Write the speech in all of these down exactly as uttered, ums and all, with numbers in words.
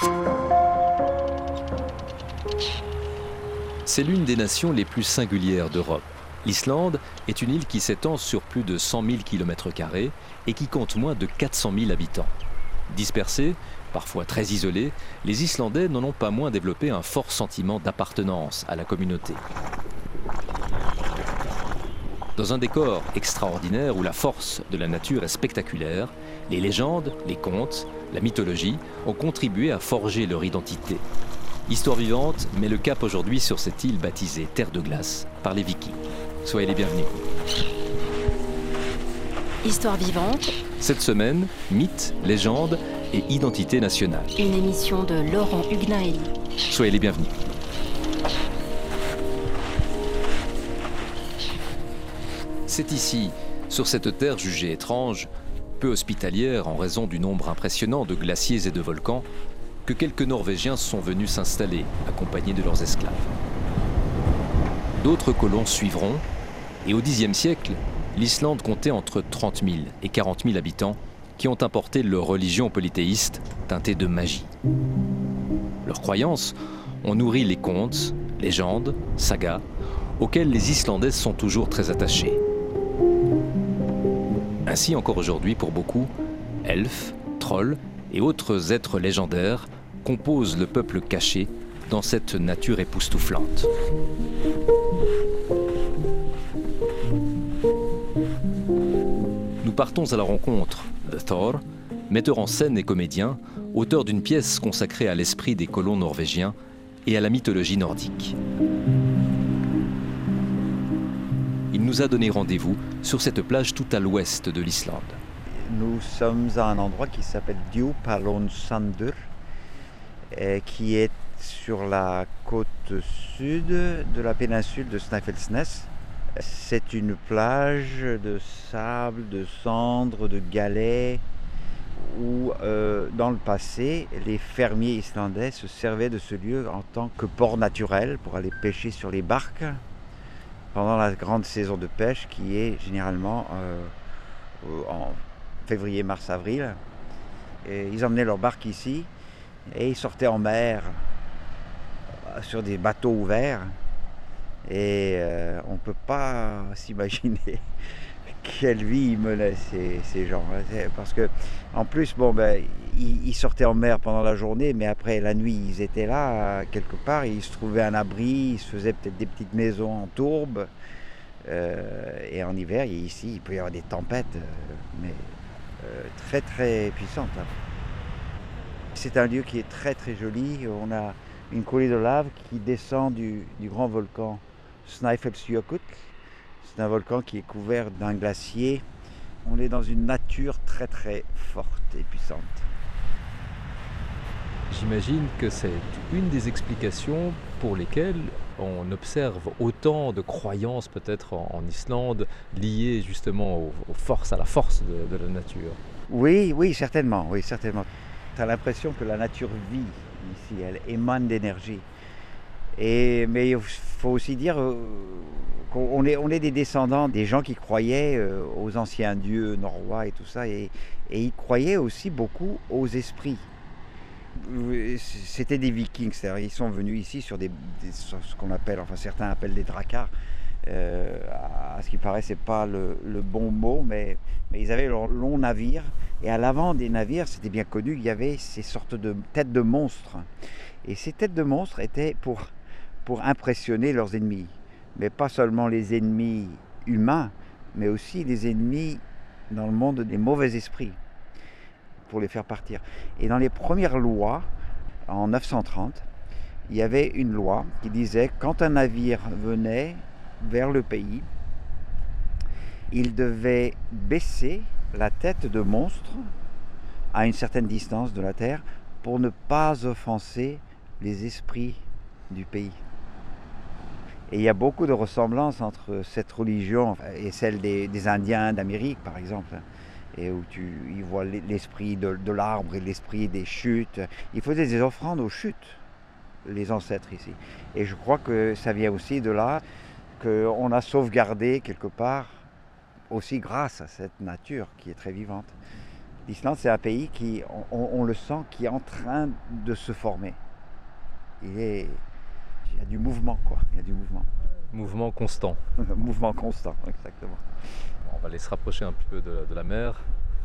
C'est l'une des nations les plus singulières d'Europe. L'Islande est une île qui s'étend sur plus de cent mille kilomètres carrés et qui compte moins de quatre cent mille habitants. Dispersés, parfois très isolés, les Islandais n'en ont pas moins développé un fort sentiment d'appartenance à la communauté. Dans un décor extraordinaire où la force de la nature est spectaculaire, les légendes, les contes, la mythologie ont contribué à forger leur identité. Histoire vivante met le cap aujourd'hui sur cette île baptisée Terre de glace par les Vikings. Soyez les bienvenus. Histoire vivante. Cette semaine, mythes, légendes et identité nationale. Une émission de Laurent Huguenin-Hélie. Soyez les bienvenus. C'est ici, sur cette terre jugée étrange, peu hospitalière en raison du nombre impressionnant de glaciers et de volcans, que quelques Norvégiens sont venus s'installer, accompagnés de leurs esclaves. D'autres colons suivront, et au dixième siècle, l'Islande comptait entre trente mille et quarante mille habitants qui ont importé leur religion polythéiste teintée de magie. Leurs croyances ont nourri les contes, légendes, sagas, auxquels les Islandais sont toujours très attachés. Ainsi encore aujourd'hui, pour beaucoup, elfes, trolls et autres êtres légendaires composent le peuple caché dans cette nature époustouflante. Nous partons à la rencontre de Thor, metteur en scène et comédien, auteur d'une pièce consacrée à l'esprit des colons norvégiens et à la mythologie nordique. Il nous a donné rendez-vous sur cette plage tout à l'ouest de l'Islande. Nous sommes à un endroit qui s'appelle Djúpalónsandur, qui est sur la côte sud de la péninsule de Snæfellsnes. C'est une plage de sable, de cendres, de galets, où euh, dans le passé, les fermiers islandais se servaient de ce lieu en tant que port naturel pour aller pêcher sur les barques pendant la grande saison de pêche qui est généralement euh, en février, mars, avril. Et ils emmenaient leurs barques ici et ils sortaient en mer sur des bateaux ouverts. Et euh, on ne peut pas s'imaginer quelle vie ils menaient ces, ces gens. Parce que, en plus, bon, ben, ils, ils sortaient en mer pendant la journée, mais après la nuit, ils étaient là, quelque part, ils se trouvaient un abri, ils se faisaient peut-être des petites maisons en tourbe. Euh, et en hiver, ici, il peut y avoir des tempêtes, euh, mais euh, très très puissantes. Hein. C'est un lieu qui est très très joli. On a une coulée de lave qui descend du, du grand volcan Snæfellsjökull. C'est un volcan qui est couvert d'un glacier. On est dans une nature très très forte et puissante. J'imagine que c'est une des explications pour lesquelles on observe autant de croyances peut-être en, en Islande liées justement aux, aux forces, à la force de, de la nature. Oui, oui, certainement, oui, certainement. Tu as l'impression que la nature vit ici, elle émane d'énergie. Et, mais il faut aussi dire euh, qu'on est, on est des descendants des gens qui croyaient euh, aux anciens dieux norrois et tout ça, et, et ils croyaient aussi beaucoup aux esprits. C'était des vikings, c'est-à-dire ils sont venus ici sur des, des sur ce qu'on appelle, enfin certains appellent des dracars. Euh, à ce qui paraît, c'est pas le, le bon mot, mais, mais ils avaient leur long navire, et à l'avant des navires, c'était bien connu, il y avait ces sortes de têtes de monstres. Et ces têtes de monstres étaient pour, pour impressionner leurs ennemis, mais pas seulement les ennemis humains, mais aussi les ennemis dans le monde des mauvais esprits, pour les faire partir. Et dans les premières lois, en neuf cent trente, il y avait une loi qui disait quand un navire venait vers le pays, il devait baisser la tête de monstre à une certaine distance de la terre pour ne pas offenser les esprits du pays. Et il y a beaucoup de ressemblances entre cette religion et celle des, des Indiens d'Amérique, par exemple, et où tu y vois l'esprit de, de l'arbre et l'esprit des chutes. Ils faisaient des offrandes aux chutes, les ancêtres ici. Et je crois que ça vient aussi de là qu'on a sauvegardé quelque part, aussi grâce à cette nature qui est très vivante, L'Islande, c'est un pays qui, on, on le sent, qui est en train de se former. Il, est, il y a du mouvement, quoi. Il y a du mouvement. Mouvement constant. Mouvement constant, exactement. On va aller se rapprocher un petit peu de, de la mer.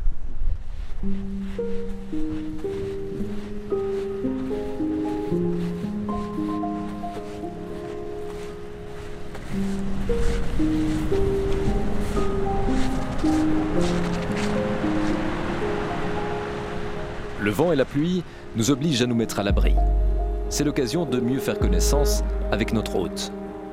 Le vent et la pluie nous obligent à nous mettre à l'abri. C'est l'occasion de mieux faire connaissance avec notre hôte.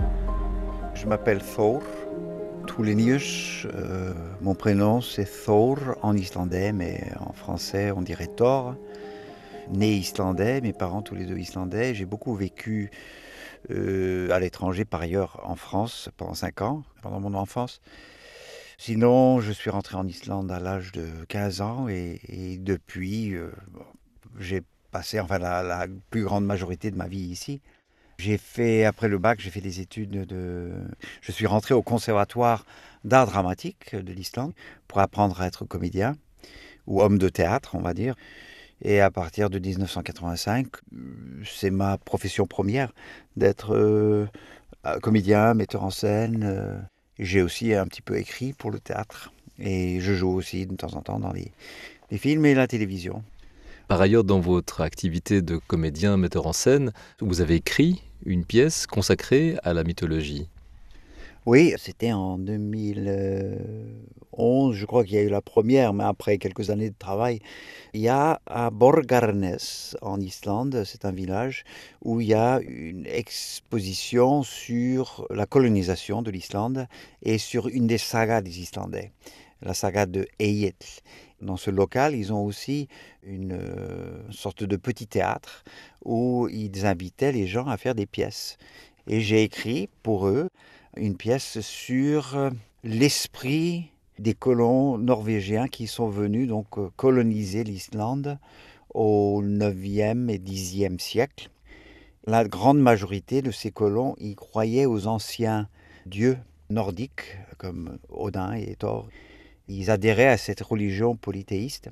Je m'appelle Thor Tulenius. Euh, mon prénom c'est Thor en islandais, mais en français on dirait Thor. Né islandais, mes parents tous les deux islandais. J'ai beaucoup vécu euh, à l'étranger, par ailleurs en France pendant cinq ans, pendant mon enfance. Sinon, je suis rentré en Islande à l'âge de quinze ans et, et depuis, euh, j'ai passé enfin, la, la plus grande majorité de ma vie ici. J'ai fait, après le bac, j'ai fait des études de... Je suis rentré au conservatoire d'art dramatique de l'Islande pour apprendre à être comédien ou homme de théâtre, on va dire. Et à partir de dix-neuf cent quatre-vingt-cinq, c'est ma profession première d'être euh, comédien, metteur en scène. Euh, j'ai aussi un petit peu écrit pour le théâtre et je joue aussi de temps en temps dans les, les films et la télévision. Par ailleurs, dans votre activité de comédien, metteur en scène, vous avez écrit une pièce consacrée à la mythologie. Oui, c'était en deux mille onze, je crois qu'il y a eu la première, mais après quelques années de travail. Il y a à Borgarnes, en Islande, c'est un village, où il y a une exposition sur la colonisation de l'Islande et sur une des sagas des Islandais, la saga de Egill. Dans ce local, ils ont aussi une euh, sorte de petit théâtre où ils invitaient les gens à faire des pièces. Et j'ai écrit pour eux une pièce sur l'esprit des colons norvégiens qui sont venus donc coloniser l'Islande au neuvième et dixième siècle. La grande majorité de ces colons y croyaient aux anciens dieux nordiques comme Odin et Thor. Ils adhéraient à cette religion polythéiste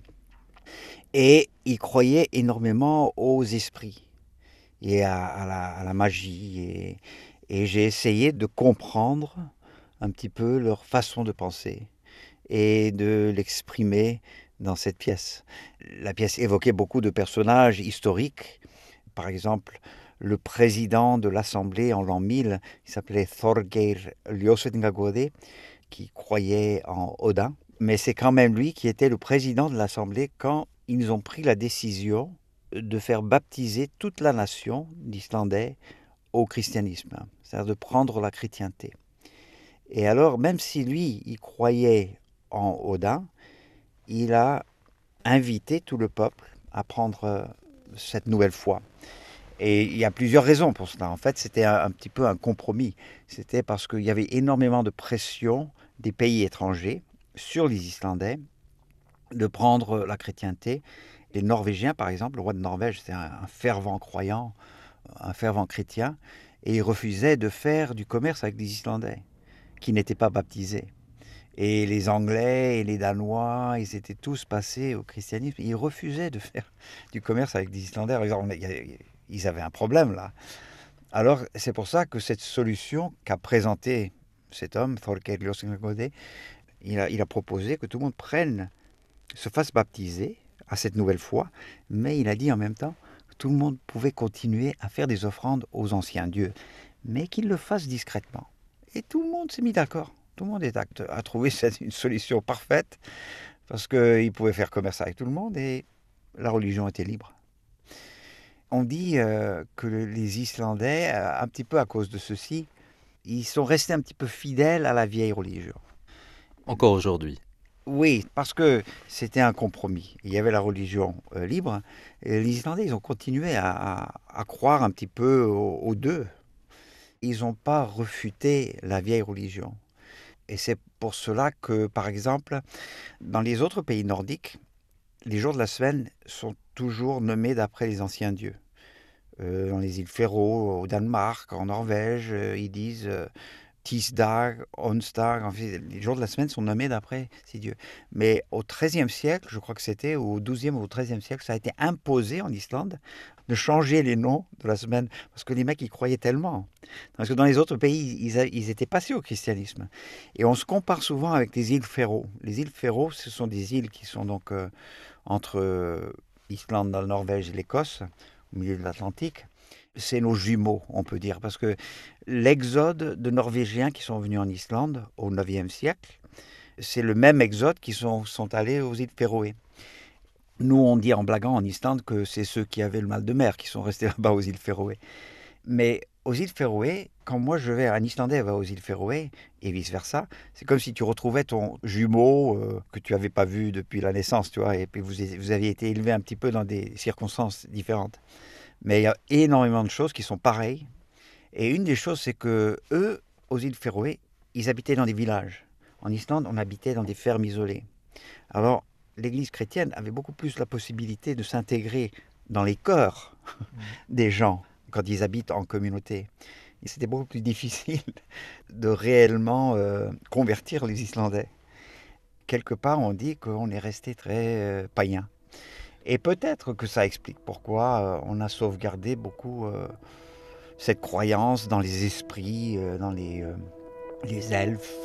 et ils croyaient énormément aux esprits et à, à, la, à la magie. Et, et j'ai essayé de comprendre un petit peu leur façon de penser et de l'exprimer dans cette pièce. La pièce évoquait beaucoup de personnages historiques. Par exemple, le président de l'Assemblée en l'an mille, il s'appelait Þorgeir Ljósvetningagoði, qui croyait en Odin. Mais c'est quand même lui qui était le président de l'Assemblée quand ils ont pris la décision de faire baptiser toute la nation d'Islandais au christianisme, c'est-à-dire de prendre la chrétienté. Et alors, même si lui, il croyait en Odin, il a invité tout le peuple à prendre cette nouvelle foi. Et il y a plusieurs raisons pour cela. En fait, c'était un, un petit peu un compromis. C'était parce qu'il y avait énormément de pression des pays étrangers sur les Islandais de prendre la chrétienté. Les Norvégiens, par exemple, le roi de Norvège, c'était un, un fervent croyant, un fervent chrétien, et il refusait de faire du commerce avec les Islandais, qui n'étaient pas baptisés. Et les Anglais et les Danois, ils étaient tous passés au christianisme. Ils refusaient de faire du commerce avec les Islandais. Ils avaient un problème là. Alors, c'est pour ça que cette solution qu'a présentée cet homme, Þorgeir Ljósvetningagoði, il a, il a proposé que tout le monde prenne, se fasse baptiser à cette nouvelle foi, mais il a dit en même temps que tout le monde pouvait continuer à faire des offrandes aux anciens dieux, mais qu'il le fasse discrètement. Et tout le monde s'est mis d'accord. Tout le monde est acte, a trouvé cette, une solution parfaite, parce qu'il pouvait faire commerce avec tout le monde et la religion était libre. On dit euh, que les Islandais, un petit peu à cause de ceci, ils sont restés un petit peu fidèles à la vieille religion. Encore aujourd'hui. Oui, parce que c'était un compromis. Il y avait la religion euh, libre, et les Islandais, ils ont continué à, à, à croire un petit peu aux, aux deux. Ils n'ont pas refuté la vieille religion. Et c'est pour cela que, par exemple, dans les autres pays nordiques, les jours de la semaine sont toujours nommés d'après les anciens dieux. Euh, dans les îles Féroé, au Danemark, en Norvège, euh, ils disent euh, Tisdag, Onsdag, en fait, les jours de la semaine sont nommés d'après ces dieux. Mais au treizième siècle, je crois que c'était, ou au douzième ou au treizième siècle, ça a été imposé en Islande de changer les noms de la semaine, parce que les mecs y croyaient tellement. Parce que dans les autres pays, ils, a- ils étaient passés au christianisme. Et on se compare souvent avec les îles Féroé. Les îles Féroé, ce sont des îles qui sont donc euh, entre euh, l'Islande, la Norvège et l'Écosse, au milieu de l'Atlantique. C'est nos jumeaux, on peut dire, parce que l'exode de Norvégiens qui sont venus en Islande au neuvième siècle, c'est le même exode qui sont, sont allés aux îles Féroé. Nous, on dit en blaguant en Islande que c'est ceux qui avaient le mal de mer qui sont restés là-bas aux îles Féroé. Mais aux îles Féroé, quand moi je vais, un Islandais va aux îles Féroé, et vice-versa, c'est comme si tu retrouvais ton jumeau euh, que tu n'avais pas vu depuis la naissance, tu vois, et puis vous, vous aviez été élevé un petit peu dans des circonstances différentes. Mais il y a énormément de choses qui sont pareilles. Et une des choses, c'est que eux, aux îles Féroé, ils habitaient dans des villages. En Islande, on habitait dans des fermes isolées. Alors, l'Église chrétienne avait beaucoup plus la possibilité de s'intégrer dans les cœurs des gens quand ils habitent en communauté. Et c'était beaucoup plus difficile de réellement euh, convertir les Islandais. Quelque part, on dit qu'on est resté très euh, païen. Et peut-être que ça explique pourquoi euh, on a sauvegardé beaucoup euh, cette croyance dans les esprits, euh, dans les, euh, les elfes.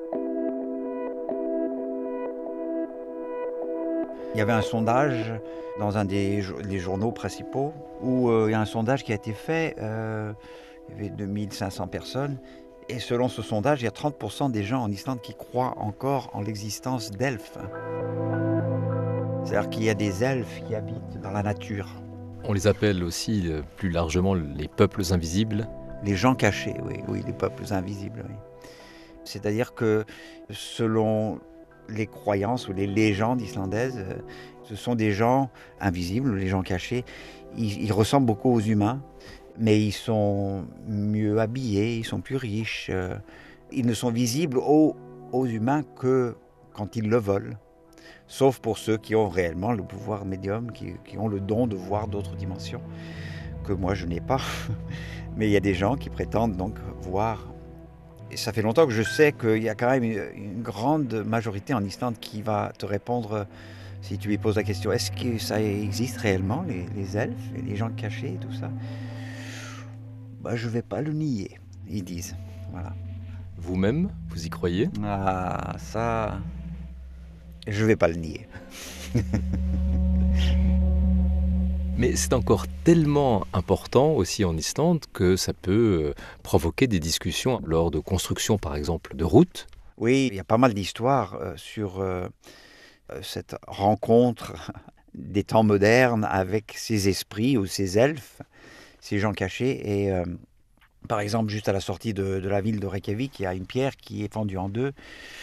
Il y avait un sondage dans un des les journaux principaux où euh, il y a un sondage qui a été fait, euh, il y avait deux mille cinq cents personnes, et selon ce sondage, il y a trente pour cent des gens en Islande qui croient encore en l'existence d'elfes. C'est-à-dire qu'il y a des elfes qui habitent dans la nature. On les appelle aussi euh, plus largement les peuples invisibles. Les gens cachés, oui, oui, les peuples invisibles, oui. C'est-à-dire que selon les croyances ou les légendes islandaises, euh, ce sont des gens invisibles, les gens cachés. Ils, ils ressemblent beaucoup aux humains, mais ils sont mieux habillés, ils sont plus riches. Euh, ils ne sont visibles aux, aux humains que quand ils le veulent. Sauf pour ceux qui ont réellement le pouvoir médium, qui, qui ont le don de voir d'autres dimensions, que moi je n'ai pas. Mais il y a des gens qui prétendent donc voir. Et ça fait longtemps que je sais qu'il y a quand même une, une grande majorité en Islande qui va te répondre, si tu lui poses la question, est-ce que ça existe réellement, les, les elfes et les gens cachés et tout ça? Bah, je ne vais pas le nier, ils disent. Voilà. Vous-même, vous y croyez? Ah, ça... Je ne vais pas le nier. Mais c'est encore tellement important aussi en Islande que ça peut euh, provoquer des discussions lors de construction, par exemple, de routes. Oui, il y a pas mal d'histoires euh, sur euh, cette rencontre des temps modernes avec ces esprits ou ces elfes, ces gens cachés. Et euh, par exemple, juste à la sortie de, de la ville de Reykjavik, il y a une pierre qui est fendue en deux.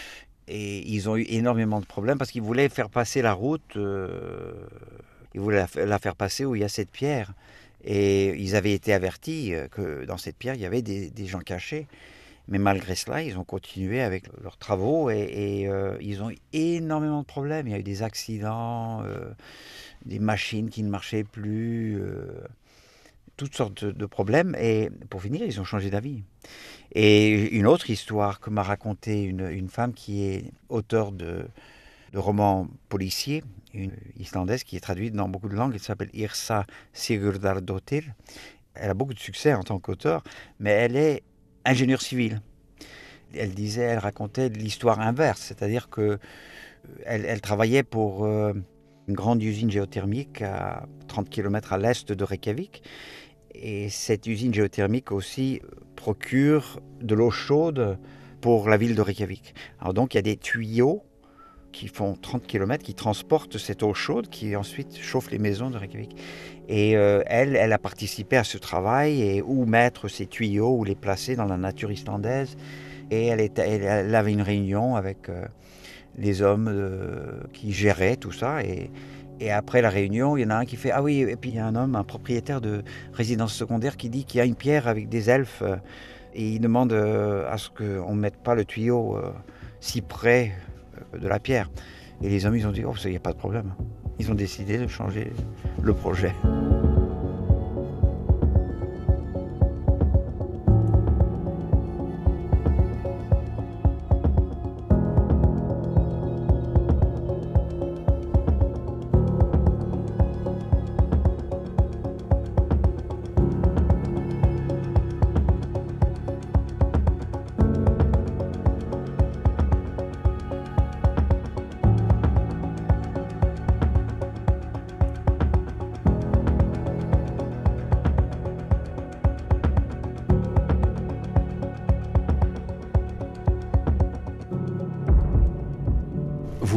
Et ils ont eu énormément de problèmes parce qu'ils voulaient faire passer la route, euh, ils voulaient la, la faire passer où il y a cette pierre. Et ils avaient été avertis que dans cette pierre, il y avait des, des gens cachés. Mais malgré cela, ils ont continué avec leurs travaux et, et euh, ils ont eu énormément de problèmes. Il y a eu des accidents, euh, des machines qui ne marchaient plus, euh, toutes sortes de problèmes. Et pour finir, ils ont changé d'avis. Et une autre histoire que m'a racontée une, une femme qui est auteure de, de romans policiers, une islandaise qui est traduite dans beaucoup de langues, elle s'appelle Yrsa Sigurdardóttir. Elle a beaucoup de succès en tant qu'auteure, mais elle est ingénieure civile. Elle disait, elle racontait l'histoire inverse, c'est-à-dire que elle, elle travaillait pour euh, une grande usine géothermique à trente kilomètres à l'est de Reykjavik. Et cette usine géothermique aussi procure de l'eau chaude pour la ville de Reykjavik. Alors donc il y a des tuyaux qui font trente kilomètres, qui transportent cette eau chaude qui ensuite chauffe les maisons de Reykjavik. Et euh, elle, elle a participé à ce travail, et où mettre ces tuyaux, où les placer dans la nature islandaise. Et elle, était, elle, elle avait une réunion avec euh, les hommes euh, qui géraient tout ça. Et, Et après la réunion, il y en a un qui fait « Ah oui, et puis il y a un homme, un propriétaire de résidence secondaire qui dit qu'il y a une pierre avec des elfes euh, et il demande euh, à ce qu'on ne mette pas le tuyau euh, si près euh, de la pierre. » Et les hommes, ils ont dit « Oh, ça, il n'y a pas de problème. » Ils ont décidé de changer le projet.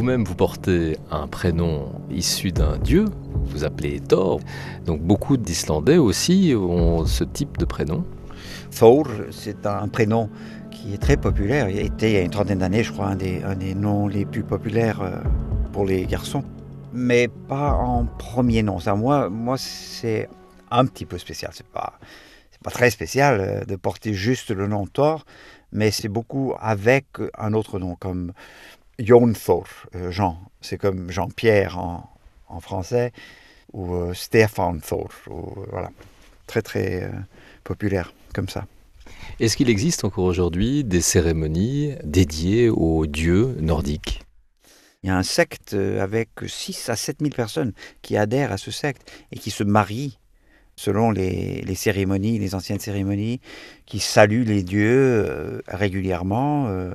Vous-même, vous portez un prénom issu d'un dieu, vous vous appelez Thor. Donc beaucoup d'Islandais aussi ont ce type de prénom. Thor, c'est un prénom qui est très populaire. Il a été, il y a une trentaine d'années, je crois, un des, un des noms les plus populaires euh, pour les garçons. Mais pas en premier nom. Ça, moi, moi, c'est un petit peu spécial. C'est pas, c'est pas très spécial euh, de porter juste le nom Thor, mais c'est beaucoup avec un autre nom, comme Jon Thor, euh, Jean. C'est comme Jean-Pierre en, en français, ou euh, Stefan Thor. Ou, voilà. Très, très euh, populaire, comme ça. Est-ce qu'il existe encore aujourd'hui des cérémonies dédiées aux dieux nordiques ? Il y a un secte avec six à sept mille personnes qui adhèrent à ce secte et qui se marient selon les, les cérémonies, les anciennes cérémonies, qui saluent les dieux euh, régulièrement, euh,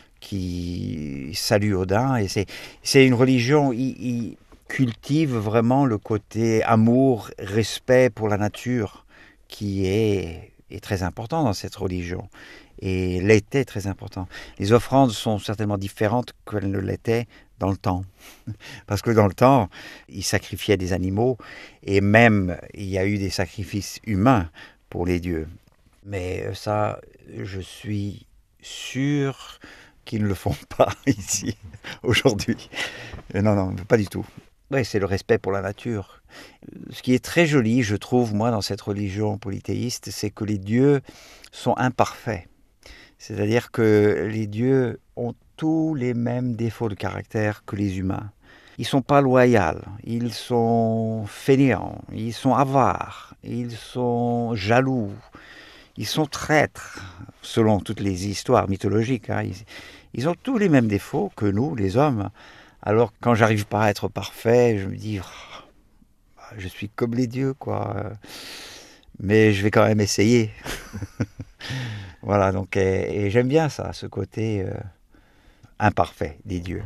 qui saluent Odin. Et c'est, c'est une religion, ils, ils cultivent vraiment le côté amour, respect pour la nature qui est, est très important dans cette religion. Et l'était très important. Les offrandes sont certainement différentes qu'elles ne l'étaient dans le temps. Parce que dans le temps, ils sacrifiaient des animaux et même il y a eu des sacrifices humains pour les dieux. Mais ça, je suis sûr qu'ils ne le font pas ici, aujourd'hui. Non, non, pas du tout. Oui, c'est le respect pour la nature. Ce qui est très joli, je trouve, moi, dans cette religion polythéiste, c'est que les dieux sont imparfaits. C'est-à-dire que les dieux ont tous les mêmes défauts de caractère que les humains. Ils ne sont pas loyaux, ils sont fainéants, ils sont avares, ils sont jaloux, ils sont traîtres, selon toutes les histoires mythologiques. Hein. Ils, ils ont tous les mêmes défauts que nous, les hommes. Alors quand j'arrive pas à être parfait, je me dis, oh, je suis comme les dieux, quoi. Mais je vais quand même essayer. Voilà, donc, et, et j'aime bien ça, ce côté euh, imparfait des dieux.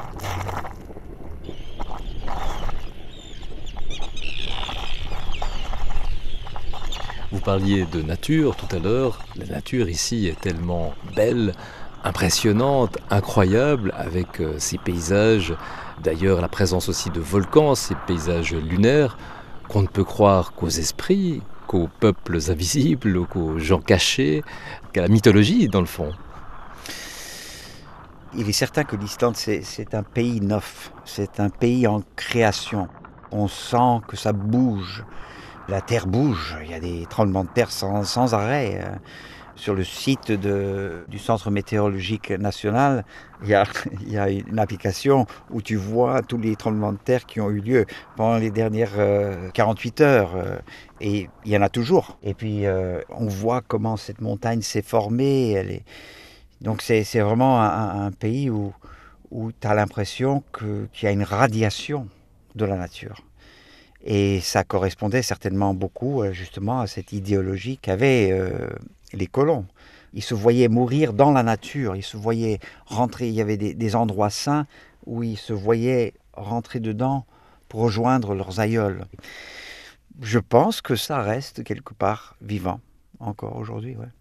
Vous parliez de nature tout à l'heure. La nature ici est tellement belle, impressionnante, incroyable, avec euh, ces paysages, d'ailleurs la présence aussi de volcans, ces paysages lunaires, qu'on ne peut croire qu'aux esprits, qu'aux peuples invisibles, qu'aux gens cachés, qu'à la mythologie dans le fond. Il est certain que l'Islande, c'est, c'est un pays neuf, c'est un pays en création. On sent que ça bouge, la terre bouge, il y a des tremblements de terre sans, sans arrêt. Sur le site de, du Centre météorologique national, il y, a, il y a une application où tu vois tous les tremblements de terre qui ont eu lieu pendant les dernières euh, quarante-huit heures. Euh, et il y en a toujours. Et puis, euh, on voit comment cette montagne s'est formée. Elle est... Donc, c'est, c'est vraiment un, un pays où, où tu as l'impression que, qu'il y a une radiation de la nature. Et ça correspondait certainement beaucoup, justement, à cette idéologie qu'avaient euh, les colons. Ils se voyaient mourir dans la nature, ils se voyaient rentrer, il y avait des, des endroits saints où ils se voyaient rentrer dedans pour rejoindre leurs aïeuls. Je pense que ça reste quelque part vivant, encore aujourd'hui, ouais.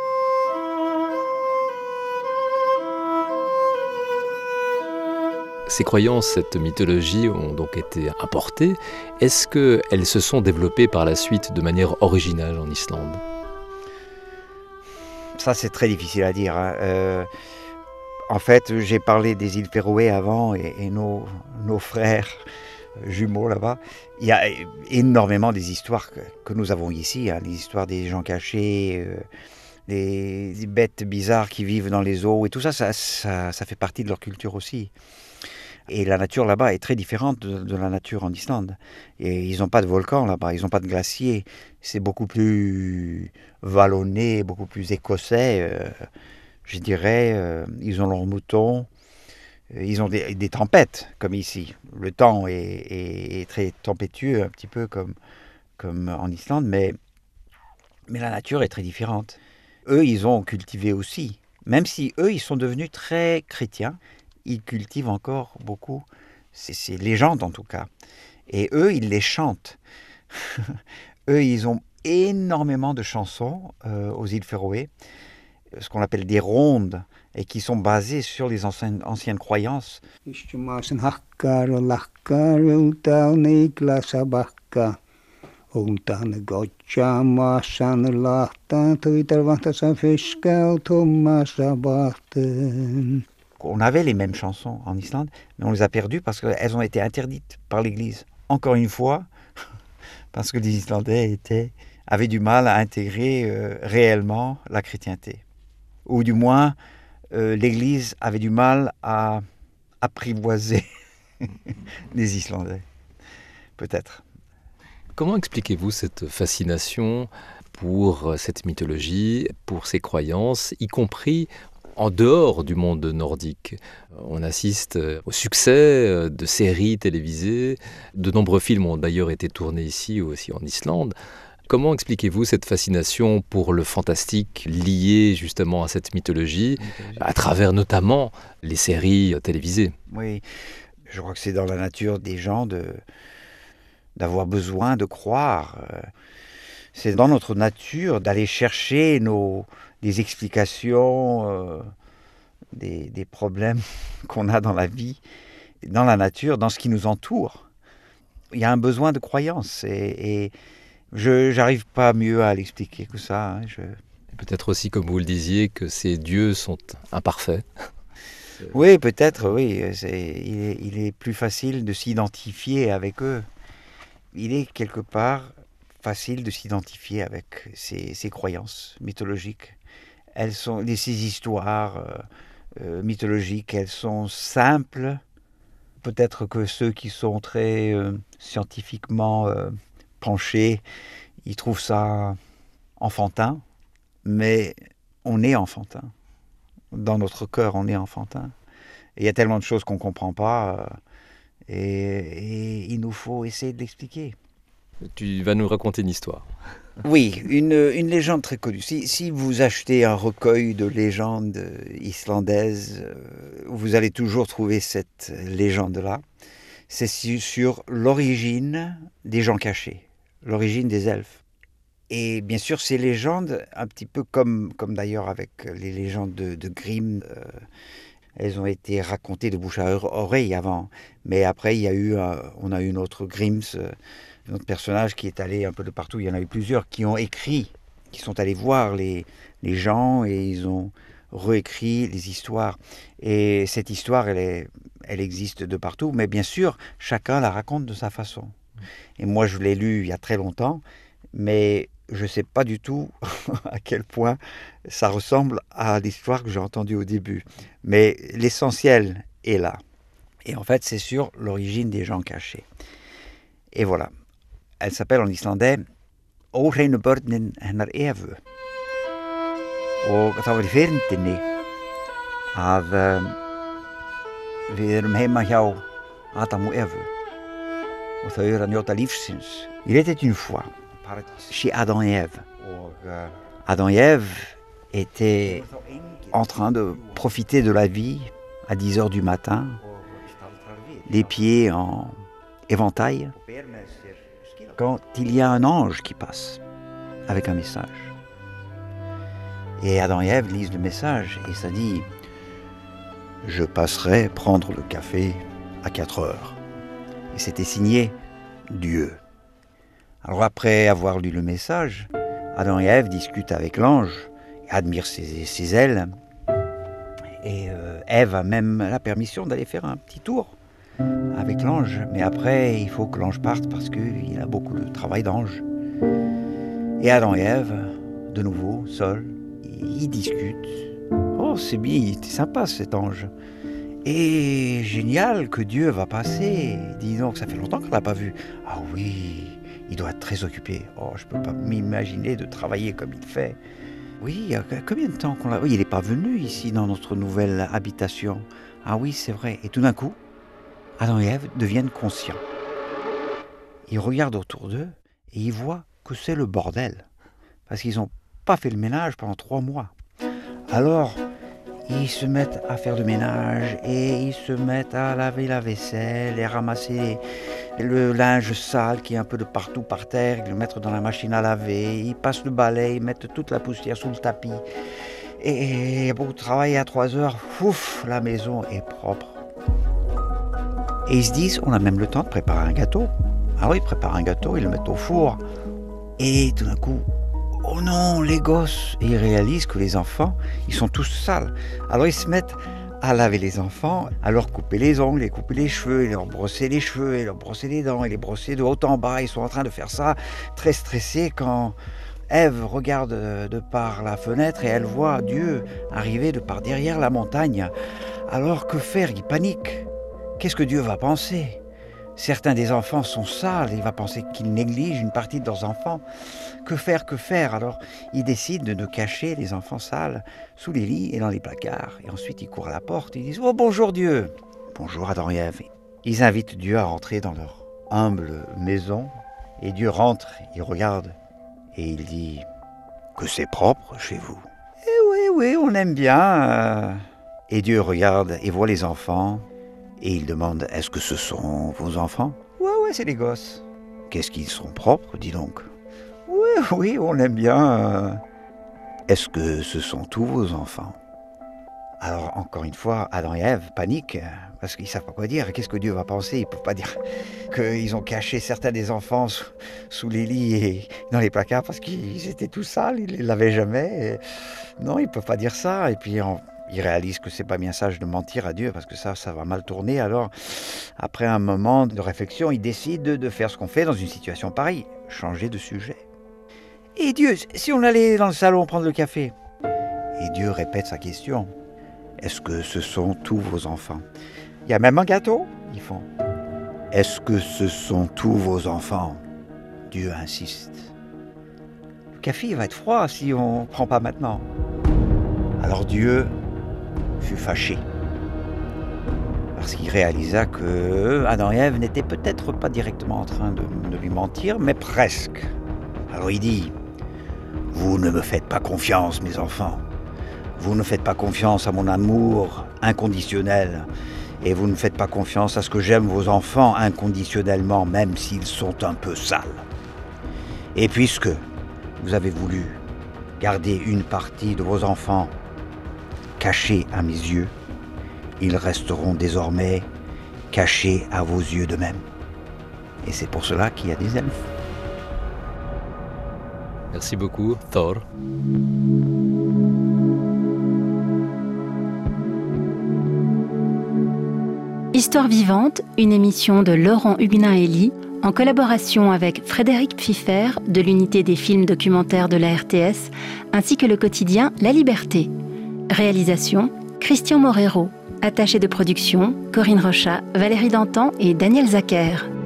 Ces croyances, cette mythologie ont donc été importées. Est-ce qu'elles se sont développées par la suite de manière originale en Islande ? Ça, c'est très difficile à dire. Hein. Euh, en fait, j'ai parlé des îles Féroé avant et, et nos, nos frères jumeaux là-bas. Il y a énormément des histoires que, que nous avons ici, hein, les histoires des gens cachés, euh, les, les bêtes bizarres qui vivent dans les eaux et tout ça, ça, ça, ça fait partie de leur culture aussi. Et la nature là-bas est très différente de, de la nature en Islande. Et ils n'ont pas de volcans là-bas, ils n'ont pas de glaciers. C'est beaucoup plus vallonné, beaucoup plus écossais, euh, je dirais. Euh, ils ont leurs moutons. Ils ont des, des tempêtes, comme ici. Le temps est, est, est très tempétueux, un petit peu comme, comme en Islande, mais, mais la nature est très différente. Eux, ils ont cultivé aussi. Même si eux, ils sont devenus très chrétiens, ils cultivent encore beaucoup ces, ces légendes en tout cas. Et eux, ils les chantent. Eux, ils ont énormément de chansons euh, aux îles Féroé. ce qu'on appelle des rondes, et qui sont basées sur les anciennes, anciennes croyances. On avait les mêmes chansons en Islande, mais on les a perdues parce qu'elles ont été interdites par l'Église. Encore une fois, parce que les Islandais étaient, avaient du mal à intégrer euh, réellement la chrétienté. Ou du moins, euh, l'Église avait du mal à apprivoiser les Islandais. Peut-être. Comment expliquez-vous cette fascination pour cette mythologie, pour ces croyances, y compris en dehors du monde nordique? On assiste au succès de séries télévisées. De nombreux films ont d'ailleurs été tournés ici ou aussi en Islande. Comment expliquez-vous cette fascination pour le fantastique lié justement à cette mythologie, à travers notamment les séries télévisées? Oui, je crois que c'est dans la nature des gens de, d'avoir besoin de croire. C'est dans notre nature d'aller chercher nos, des explications, euh, des, des problèmes qu'on a dans la vie, dans la nature, dans ce qui nous entoure. Il y a un besoin de croyance et, et je n'arrive pas mieux à l'expliquer que ça. Hein, je... Peut-être aussi, comme vous le disiez, que ces dieux sont imparfaits. Oui, peut-être, oui. C'est, il, est, il est plus facile de s'identifier avec eux. Il est quelque part facile de s'identifier avec ces, ces croyances mythologiques. Elles sont, ces histoires euh, euh, mythologiques, elles sont simples. Peut-être que ceux qui sont très euh, scientifiquement euh, penchés, ils trouvent ça enfantin, mais on est enfantin. Dans notre cœur, on est enfantin. Et il y a tellement de choses qu'on ne comprend pas, euh, et, et il nous faut essayer de l'expliquer. Tu vas nous raconter une histoire. Oui, une, une légende très connue. Si, si vous achetez un recueil de légendes islandaises, euh, vous allez toujours trouver cette légende-là. C'est sur, sur l'origine des gens cachés, l'origine des elfes. Et bien sûr, ces légendes, un petit peu comme, comme d'ailleurs avec les légendes de, de Grimm, euh, elles ont été racontées de bouche à oreille avant. Mais après, il y a eu, un, on a eu notre Grimm, euh, notre personnage qui est allé un peu de partout. Il y en a eu plusieurs qui ont écrit, qui sont allés voir les, les gens et ils ont réécrit les histoires. Et cette histoire, elle, est, elle existe de partout. Mais bien sûr, chacun la raconte de sa façon. Et moi, je l'ai lu il y a très longtemps, mais je ne sais pas du tout à quel point ça ressemble à l'histoire que j'ai entendue au début. Mais l'essentiel est là. Et en fait, c'est sur l'origine des gens cachés. Et voilà. Elle s'appelle en islandais Óhreinu börnin hennar Evu. Og það var í fyrndinni að um, við erum heima hjá Adam og Evu. Og þau eru að njóta lífsins. Il était une fois chez Adam et Ève. Adam et Ève étaient en train de profiter de la vie à dix heures du matin, les pieds en éventail, quand il y a un ange qui passe avec un message. Et Adam et Ève lisent le message et ça dit « Je passerai prendre le café à quatre heures ». Et c'était signé Dieu. Alors après avoir lu le message, Adam et Ève discutent avec l'ange, admirent ses, ses ailes, et euh, Ève a même la permission d'aller faire un petit tour avec l'ange. Mais après, il faut que l'ange parte parce qu'il a beaucoup de travail d'ange. Et Adam et Ève, de nouveau, seuls, ils discutent. Oh, c'est bien, il était sympa cet ange. Et génial que Dieu va passer. Dis donc, ça fait longtemps qu'on ne l'a pas vu. Ah oui, il doit être très occupé. Oh, je ne peux pas m'imaginer de travailler comme il fait. Oui, il y a combien de temps qu'on l'a... Oui, il n'est pas venu ici dans notre nouvelle habitation. Ah oui, c'est vrai. Et tout d'un coup, Adam et Ève deviennent conscients. Ils regardent autour d'eux et ils voient que c'est le bordel. Parce qu'ils n'ont pas fait le ménage pendant trois mois. Alors, ils se mettent à faire le ménage et ils se mettent à laver la vaisselle et ramasser le linge sale qui est un peu de partout par terre, ils le mettent dans la machine à laver, ils passent le balai, ils mettent toute la poussière sous le tapis. Et bon, travailler à trois heures, ouf, la maison est propre. Et ils se disent, on a même le temps de préparer un gâteau. Ah oui, préparer un gâteau, ils le mettent au four. Et tout d'un coup, oh non, les gosses. Et ils réalisent que les enfants, ils sont tous sales. Alors ils se mettent à laver les enfants, à leur couper les ongles, les couper les cheveux, et leur brosser les cheveux, et leur brosser les dents, et les brosser de haut en bas. Ils sont en train de faire ça, très stressés, quand Ève regarde de par la fenêtre et elle voit Dieu arriver de par derrière la montagne. Alors que faire? Il panique. Qu'est-ce que Dieu va penser? Certains des enfants sont sales, il va penser qu'ils négligent une partie de leurs enfants. Que faire, que faire? Alors, il décide de cacher les enfants sales sous les lits et dans les placards. Et ensuite, ils courent à la porte et ils disent « Oh, bonjour Dieu !» Bonjour Adam et Ève. Ils invitent Dieu à rentrer dans leur humble maison. Et Dieu rentre, il regarde et il dit « Que c'est propre chez vous. » « Eh oui, oui, on aime bien. » Et Dieu regarde et voit les enfants. Et il demande, est-ce que ce sont vos enfants? Ouais, ouais, c'est les gosses. Qu'est-ce qu'ils sont propres, dis donc? Oui, oui, on aime bien. Est-ce que ce sont tous vos enfants? Alors, encore une fois, Adam et Ève paniquent, parce qu'ils ne savent pas quoi dire. Qu'est-ce que Dieu va penser? Ils ne peuvent pas dire qu'ils ont caché certains des enfants sous, sous les lits et dans les placards, parce qu'ils étaient tout sales, ils ne les lavaient jamais. Et non, ils ne peuvent pas dire ça. Et puis, en Ils réalisent que c'est pas bien sage de mentir à Dieu parce que ça, ça va mal tourner. Alors, après un moment de réflexion, ils décident de faire ce qu'on fait dans une situation pareille, changer de sujet. Et Dieu, si on allait dans le salon prendre le café? Et Dieu répète sa question. Est-ce que ce sont tous vos enfants? Il y a même un gâteau? Ils font. Est-ce que ce sont tous vos enfants? Dieu insiste. Le café il va être froid si on ne prend pas maintenant. Alors Dieu fut fâché parce qu'il réalisa que Adam et Ève n'étaient peut-être pas directement en train de, de lui mentir, mais presque. Alors il dit, vous ne me faites pas confiance, mes enfants. Vous ne faites pas confiance à mon amour inconditionnel et vous ne faites pas confiance à ce que j'aime vos enfants inconditionnellement, même s'ils sont un peu sales. Et puisque vous avez voulu garder une partie de vos enfants cachés à mes yeux, ils resteront désormais cachés à vos yeux de même. Et c'est pour cela qu'il y a des elfes. Merci beaucoup, Thor. Histoire vivante, une émission de Laurent Huguenin-Hélie, en collaboration avec Frédéric Pfiffer de l'unité des films documentaires de la R T S, ainsi que le quotidien La Liberté. Réalisation, Christian Morero. Attaché de production, Corinne Rochat, Valérie Dantan et Daniel Zacher.